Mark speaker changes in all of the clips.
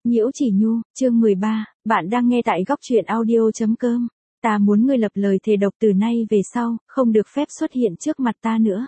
Speaker 1: Nhiễu Chỉ Nhu, chương 13, bạn đang nghe tại góc truyện audio.com. Ta muốn ngươi lập lời thề độc từ nay về sau, không được phép xuất hiện trước mặt ta nữa.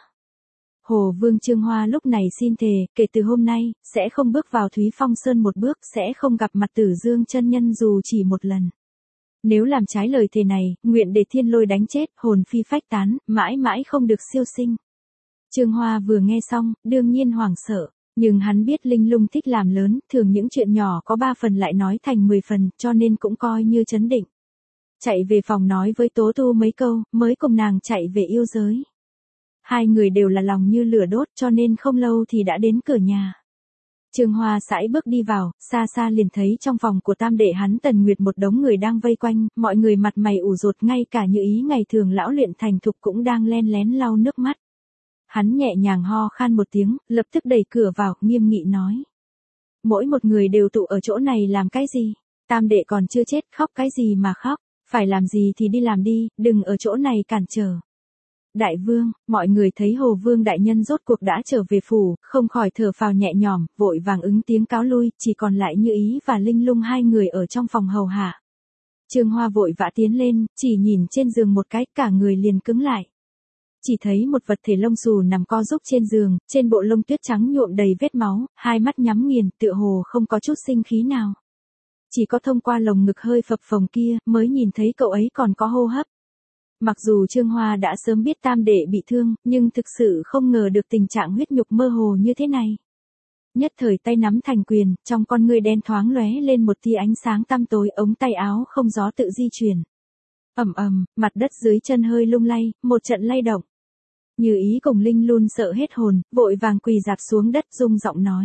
Speaker 1: Hồ Vương Trương Hoa lúc này xin thề, kể từ hôm nay, sẽ không bước vào Thúy Phong Sơn một bước, sẽ không gặp mặt Tử Dương chân nhân dù chỉ một lần. Nếu làm trái lời thề này, nguyện để thiên lôi đánh chết, hồn phi phách tán, mãi mãi không được siêu sinh. Trương Hoa vừa nghe xong, đương nhiên hoảng sợ. Nhưng hắn biết Linh Lung thích làm lớn, thường những chuyện nhỏ có 3 phần lại nói thành 10 phần, cho nên cũng coi như trấn định. Chạy về phòng nói với Tố Tu mấy câu, mới cùng nàng chạy về yêu giới. Hai người đều là lòng như lửa đốt cho nên không lâu thì đã đến cửa nhà. Trương Hoa sải bước đi vào, xa xa liền thấy trong phòng của tam đệ hắn Tần Nguyệt một đống người đang vây quanh, mọi người mặt mày ủ rột, ngay cả Như Ý ngày thường lão luyện thành thục cũng đang len lén lau nước mắt. Hắn nhẹ nhàng ho khan một tiếng, lập tức đẩy cửa vào, nghiêm nghị nói. Mỗi một người đều tụ ở chỗ này làm cái gì? Tam đệ còn chưa chết, khóc cái gì mà khóc? Phải làm gì thì đi làm đi, đừng ở chỗ này cản trở. Đại vương, mọi người thấy Hồ Vương đại nhân rốt cuộc đã trở về phủ, không khỏi thở phào nhẹ nhõm, vội vàng ứng tiếng cáo lui, chỉ còn lại Như Ý và Linh Lung hai người ở trong phòng hầu hạ. Trương Hoa vội vã tiến lên, chỉ nhìn trên giường một cái, cả người liền cứng lại. Chỉ thấy một vật thể lông xù nằm co rúc trên giường, trên bộ lông tuyết trắng nhuộm đầy vết máu, hai mắt nhắm nghiền, tựa hồ không có chút sinh khí nào. Chỉ có thông qua lồng ngực hơi phập phồng kia, mới nhìn thấy cậu ấy còn có hô hấp. Mặc dù Trương Hoa đã sớm biết tam đệ bị thương, nhưng thực sự không ngờ được tình trạng huyết nhục mơ hồ như thế này. Nhất thời tay nắm thành quyền, trong con ngươi đen thoáng lóe lên một tia ánh sáng tăm tối, ống tay áo không gió tự di chuyển. Ầm ầm, mặt đất dưới chân hơi lung lay, một trận lay động. Như Ý cùng Linh Lung sợ hết hồn, vội vàng quỳ dạp xuống đất rung giọng nói.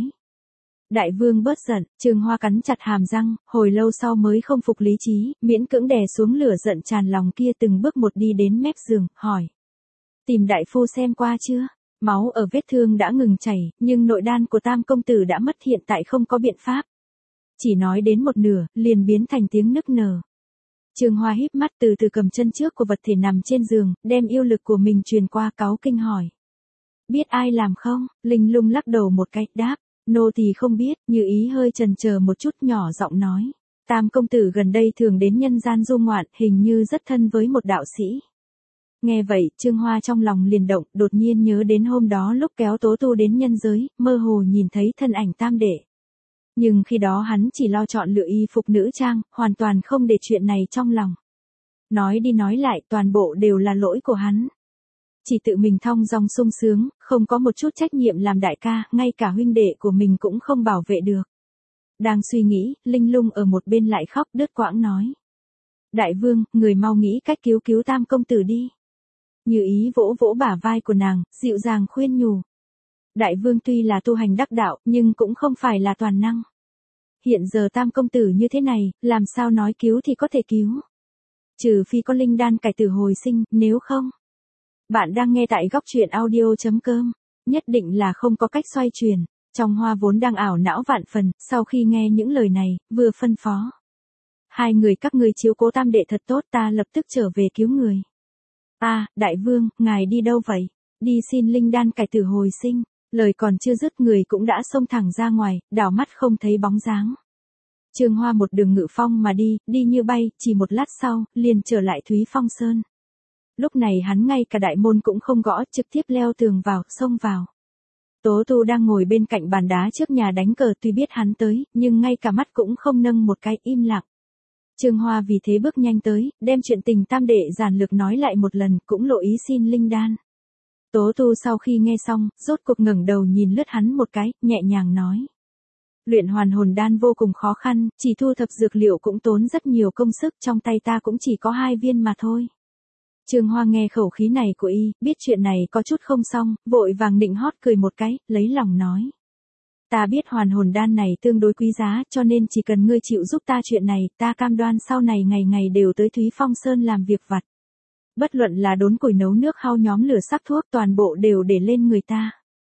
Speaker 1: Đại vương bớt giận, Trương Hoa cắn chặt hàm răng, hồi lâu sau mới không phục lý trí, miễn cưỡng đè xuống lửa giận tràn lòng kia, từng bước một đi đến mép giường, hỏi. Tìm đại phu xem qua chưa? Máu ở vết thương đã ngừng chảy, nhưng nội đan của tam công tử đã mất, hiện tại không có biện pháp. Chỉ nói đến một nửa, liền biến thành tiếng nức nở. Trương Hoa híp mắt từ từ cầm chân trước của vật thể nằm trên giường, đem yêu lực của mình truyền qua, cáu kinh hỏi. Biết ai làm không? Linh Lung lắc đầu một cái, đáp. Nô tỳ không biết. Như Ý hơi chần chờ một chút, nhỏ giọng nói. Tam công tử gần đây thường đến nhân gian du ngoạn, hình như rất thân với một đạo sĩ. Nghe vậy, Trương Hoa trong lòng liền động, đột nhiên nhớ đến hôm đó lúc kéo Tố Tu đến nhân giới, mơ hồ nhìn thấy thân ảnh tam đệ. Nhưng khi đó hắn chỉ lo chọn lựa y phục nữ trang, hoàn toàn không để chuyện này trong lòng. Nói đi nói lại, toàn bộ đều là lỗi của hắn. Chỉ tự mình thong dong sung sướng, không có một chút trách nhiệm làm đại ca, ngay cả huynh đệ của mình cũng không bảo vệ được. Đang suy nghĩ, Linh Lung ở một bên lại khóc đứt quãng nói. Đại vương, người mau nghĩ cách cứu cứu tam công tử đi. Như Ý vỗ vỗ bả vai của nàng, dịu dàng khuyên nhủ. Đại vương tuy là tu hành đắc đạo, nhưng cũng không phải là toàn năng. Hiện giờ tam công tử như thế này, làm sao nói cứu thì có thể cứu. Trừ phi có linh đan cải tử hồi sinh, nếu không. Bạn đang nghe tại góc truyện audio.com, nhất định là không có cách xoay chuyển. Trong Hoa vốn đang ảo não vạn phần, sau khi nghe những lời này, vừa phân phó. Hai người các ngươi chiếu cố tam đệ thật tốt, ta lập tức trở về cứu người. Đại vương, ngài đi đâu vậy? Đi xin linh đan cải tử hồi sinh. Lời còn chưa dứt, người cũng đã xông thẳng ra ngoài, đảo mắt không thấy bóng dáng. Trương Hoa một đường ngự phong mà đi như bay, chỉ một lát sau, liền trở lại Thúy Phong Sơn. Lúc này hắn ngay cả đại môn cũng không gõ, trực tiếp leo tường vào, xông vào. Tố Tu đang ngồi bên cạnh bàn đá trước nhà đánh cờ, tuy biết hắn tới, nhưng ngay cả mắt cũng không nâng một cái, im lặng. Trương Hoa vì thế bước nhanh tới, đem chuyện tình tam đệ giản lược nói lại một lần, cũng lộ ý xin linh đan. Tố Tu sau khi nghe xong, rốt cuộc ngẩng đầu nhìn lướt hắn một cái, nhẹ nhàng nói. Luyện hoàn hồn đan vô cùng khó khăn, chỉ thu thập dược liệu cũng tốn rất nhiều công sức, trong tay ta cũng chỉ có 2 viên mà thôi. Trương Hoa nghe khẩu khí này của y, biết chuyện này có chút không xong, vội vàng nịnh hót cười một cái, lấy lòng nói. Ta biết hoàn hồn đan này tương đối quý giá, cho nên chỉ cần ngươi chịu giúp ta chuyện này, ta cam đoan sau này ngày ngày đều tới Thúy Phong Sơn làm việc vặt. Bất luận là đốn củi nấu nước hao nhóm lửa sắc thuốc, toàn bộ đều để lên người ta.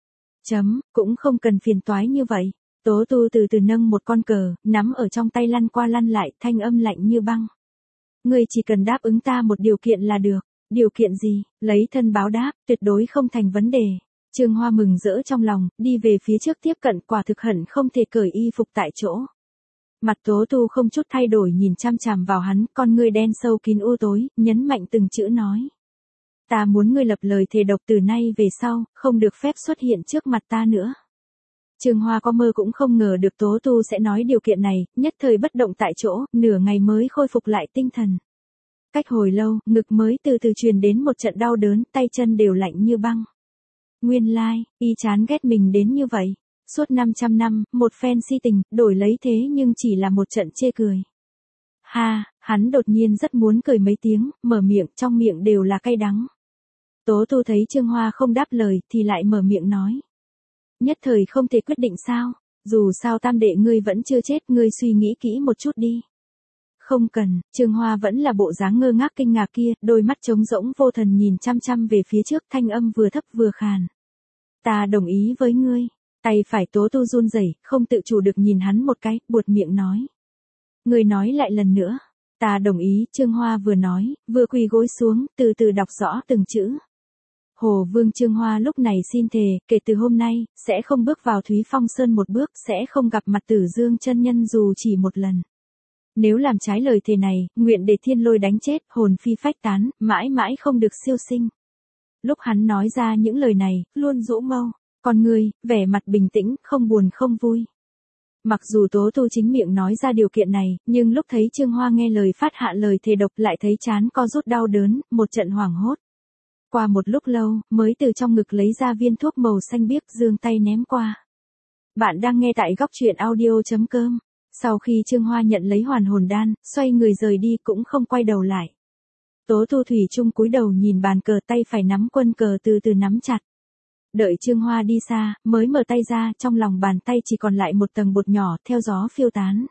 Speaker 1: Cũng không cần phiền toái như vậy. Tố Tu từ từ nâng một con cờ, nắm ở trong tay lăn qua lăn lại, thanh âm lạnh như băng. Ngươi chỉ cần đáp ứng ta một điều kiện là được. Điều kiện gì? Lấy thân báo đáp, tuyệt đối không thành vấn đề. Trương Hoa mừng rỡ trong lòng, đi về phía trước tiếp cận, quả thực hận không thể cởi y phục tại chỗ. Mặt Tố Tu không chút thay đổi nhìn chăm chằm vào hắn, con ngươi đen sâu kín u tối, nhấn mạnh từng chữ nói. Ta muốn ngươi lập lời thề độc từ nay về sau, không được phép xuất hiện trước mặt ta nữa. Trương Hoa có mơ cũng không ngờ được Tố Tu sẽ nói điều kiện này, nhất thời bất động tại chỗ, nửa ngày mới khôi phục lại tinh thần. Cách hồi lâu, ngực mới từ từ truyền đến một trận đau đớn, tay chân đều lạnh như băng. Nguyên lai, y chán ghét mình đến như vậy. Suốt 500 năm, một phen si tình, đổi lấy thế nhưng chỉ là một trận chê cười. Ha, hắn đột nhiên rất muốn cười mấy tiếng, mở miệng, trong miệng đều là cay đắng. Tố Tu thấy Trương Hoa không đáp lời, thì lại mở miệng nói. Nhất thời không thể quyết định sao, dù sao tam đệ ngươi vẫn chưa chết, ngươi suy nghĩ kỹ một chút đi. Không cần, Trương Hoa vẫn là bộ dáng ngơ ngác kinh ngạc kia, đôi mắt trống rỗng vô thần nhìn chăm chăm về phía trước, thanh âm vừa thấp vừa khàn. Ta đồng ý với ngươi. Tay phải Tố Tu run rẩy, không tự chủ được nhìn hắn một cái, buột miệng nói. Ngươi nói lại lần nữa. Ta đồng ý, Trương Hoa vừa nói, vừa quỳ gối xuống, từ từ đọc rõ từng chữ. Hồ Vương Trương Hoa lúc này xin thề, kể từ hôm nay, sẽ không bước vào Thúy Phong Sơn một bước, sẽ không gặp mặt Tử Dương chân nhân dù chỉ một lần. Nếu làm trái lời thề này, nguyện để thiên lôi đánh chết, hồn phi phách tán, mãi mãi không được siêu sinh. Lúc hắn nói ra những lời này, luôn rũ mâu, con ngươi, vẻ mặt bình tĩnh, không buồn không vui. Mặc dù Tố Tu chính miệng nói ra điều kiện này, nhưng lúc thấy Trương Hoa nghe lời phát hạ lời thề độc lại thấy chán co rút đau đớn, một trận hoảng hốt. Qua một lúc lâu, mới từ trong ngực lấy ra viên thuốc màu xanh biếc, giương tay ném qua. Bạn đang nghe tại góc truyện audio.com. Sau khi Trương Hoa nhận lấy hoàn hồn đan, xoay người rời đi cũng không quay đầu lại. Tố Tu thủy chung cúi đầu nhìn bàn cờ, tay phải nắm quân cờ từ từ nắm chặt. Đợi Trương Hoa đi xa, mới mở tay ra, trong lòng bàn tay chỉ còn lại một tầng bột nhỏ, theo gió phiêu tán.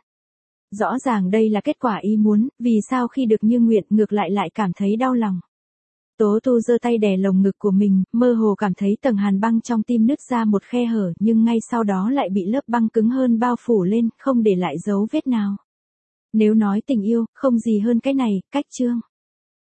Speaker 1: Rõ ràng đây là kết quả ý muốn, vì sao khi được như nguyện ngược lại cảm thấy đau lòng. Tố Tu giơ tay đè lồng ngực của mình, mơ hồ cảm thấy tầng hàn băng trong tim nứt ra một khe hở, nhưng ngay sau đó lại bị lớp băng cứng hơn bao phủ lên, không để lại dấu vết nào. Nếu nói tình yêu, không gì hơn cái này, cách chương.